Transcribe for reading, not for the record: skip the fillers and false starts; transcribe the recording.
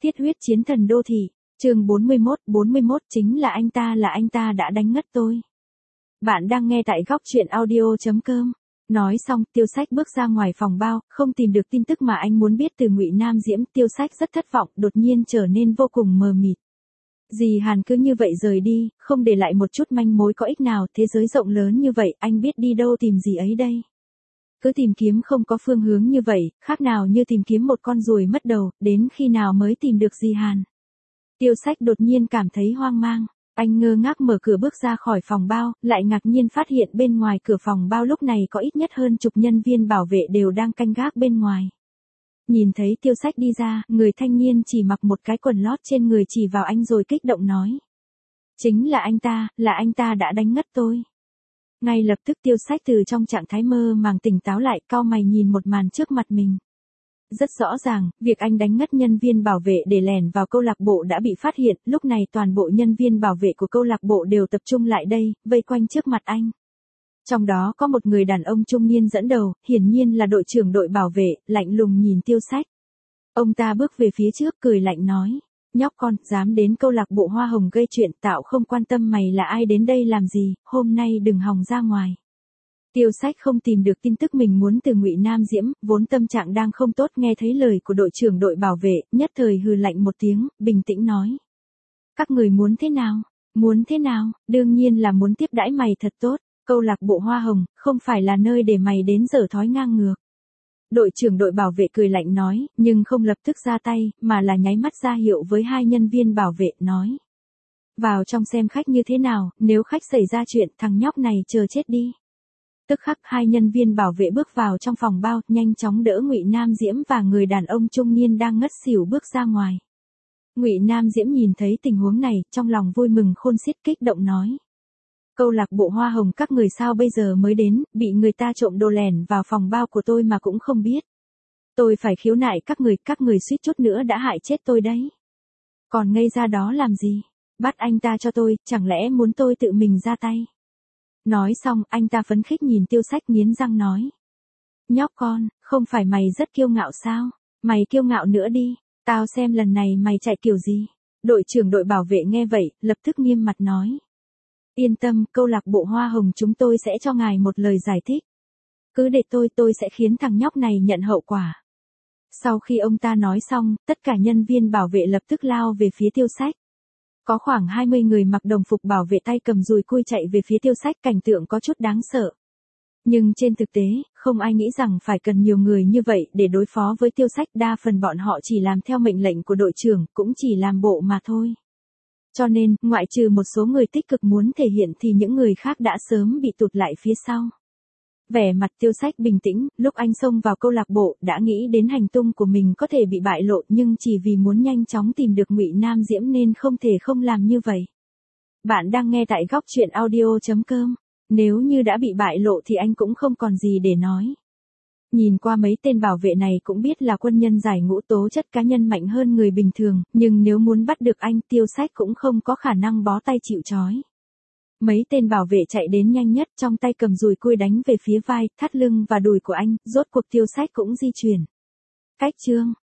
Thiết huyết chiến thần đô thị, chương 41 chính là anh ta đã đánh ngất tôi. Bạn đang nghe tại góc truyện audio.com. Nói xong, Tiêu Sách bước ra ngoài phòng bao, không tìm được tin tức mà anh muốn biết từ Ngụy Nam Diễm. Tiêu Sách rất thất vọng, đột nhiên trở nên vô cùng mờ mịt. Dì Hàn cứ như vậy rời đi, không để lại một chút manh mối có ích nào. Thế giới rộng lớn như vậy, anh biết đi đâu tìm gì ấy đây? Cứ tìm kiếm không có phương hướng như vậy, khác nào như tìm kiếm một con ruồi mất đầu, đến khi nào mới tìm được dì Hàn? Tiêu Sách đột nhiên cảm thấy hoang mang. Anh ngơ ngác mở cửa bước ra khỏi phòng bao, lại ngạc nhiên phát hiện bên ngoài cửa phòng bao lúc này có ít nhất hơn chục nhân viên bảo vệ đều đang canh gác bên ngoài. Nhìn thấy Tiêu Sách đi ra, người thanh niên chỉ mặc một cái quần lót trên người chỉ vào anh rồi kích động nói. Chính là anh ta đã đánh ngất tôi. Ngay lập tức Tiêu Sách từ trong trạng thái mơ màng tỉnh táo lại, cau mày nhìn một màn trước mặt mình. Rất rõ ràng, việc anh đánh ngất nhân viên bảo vệ để lẻn vào câu lạc bộ đã bị phát hiện, lúc này toàn bộ nhân viên bảo vệ của câu lạc bộ đều tập trung lại đây, vây quanh trước mặt anh. Trong đó có một người đàn ông trung niên dẫn đầu, hiển nhiên là đội trưởng đội bảo vệ, lạnh lùng nhìn Tiêu Sách. Ông ta bước về phía trước cười lạnh nói, nhóc con, dám đến câu lạc bộ Hoa Hồng gây chuyện, tạo không quan tâm mày là ai đến đây làm gì, hôm nay đừng hòng ra ngoài. Tiêu Sách không tìm được tin tức mình muốn từ Ngụy Nam Diễm, vốn tâm trạng đang không tốt, nghe thấy lời của đội trưởng đội bảo vệ, nhất thời hừ lạnh một tiếng, bình tĩnh nói. Các người muốn thế nào? Muốn thế nào? Đương nhiên là muốn tiếp đãi mày thật tốt, câu lạc bộ Hoa Hồng, không phải là nơi để mày đến dở thói ngang ngược. Đội trưởng đội bảo vệ cười lạnh nói, nhưng không lập tức ra tay, mà là nháy mắt ra hiệu với hai nhân viên bảo vệ, nói. Vào trong xem khách như thế nào, nếu khách xảy ra chuyện, thằng nhóc này chờ chết đi. Tức khắc hai nhân viên bảo vệ bước vào trong phòng bao, nhanh chóng đỡ Ngụy Nam Diễm và người đàn ông trung niên đang ngất xỉu bước ra ngoài. Ngụy Nam Diễm nhìn thấy tình huống này, trong lòng vui mừng khôn xiết, kích động nói. Câu lạc bộ Hoa Hồng các người sao bây giờ mới đến, bị người ta trộm đồ lẻn vào phòng bao của tôi mà cũng không biết. Tôi phải khiếu nại các người suýt chút nữa đã hại chết tôi đấy. Còn ngây ra đó làm gì? Bắt anh ta cho tôi, chẳng lẽ muốn tôi tự mình ra tay? Nói xong, anh ta phấn khích nhìn Tiêu Sách nghiến răng nói. Nhóc con, không phải mày rất kiêu ngạo sao? Mày kiêu ngạo nữa đi, tao xem lần này mày chạy kiểu gì? Đội trưởng đội bảo vệ nghe vậy, lập tức nghiêm mặt nói. Yên tâm, câu lạc bộ Hoa Hồng chúng tôi sẽ cho ngài một lời giải thích. Cứ để tôi sẽ khiến thằng nhóc này nhận hậu quả. Sau khi ông ta nói xong, tất cả nhân viên bảo vệ lập tức lao về phía Tiêu Sách. Có khoảng 20 người mặc đồng phục bảo vệ tay cầm dùi cui chạy về phía Tiêu Sách, cảnh tượng có chút đáng sợ. Nhưng trên thực tế, không ai nghĩ rằng phải cần nhiều người như vậy để đối phó với Tiêu Sách, đa phần bọn họ chỉ làm theo mệnh lệnh của đội trưởng, cũng chỉ làm bộ mà thôi. Cho nên, ngoại trừ một số người tích cực muốn thể hiện thì những người khác đã sớm bị tụt lại phía sau. Vẻ mặt Tiêu Sách bình tĩnh, lúc anh xông vào câu lạc bộ, đã nghĩ đến hành tung của mình có thể bị bại lộ, nhưng chỉ vì muốn nhanh chóng tìm được Ngụy Nam Diễm nên không thể không làm như vậy. Bạn đang nghe tại góc truyện audio.com. Nếu như đã bị bại lộ thì anh cũng không còn gì để nói. Nhìn qua mấy tên bảo vệ này cũng biết là quân nhân giải ngũ, tố chất cá nhân mạnh hơn người bình thường, nhưng nếu muốn bắt được anh, Tiêu Sách cũng không có khả năng bó tay chịu trói. Mấy tên bảo vệ chạy đến nhanh nhất, trong tay cầm dùi cui đánh về phía vai, thắt lưng và đùi của anh, rốt cuộc Tiêu Sách cũng di chuyển. Cách chương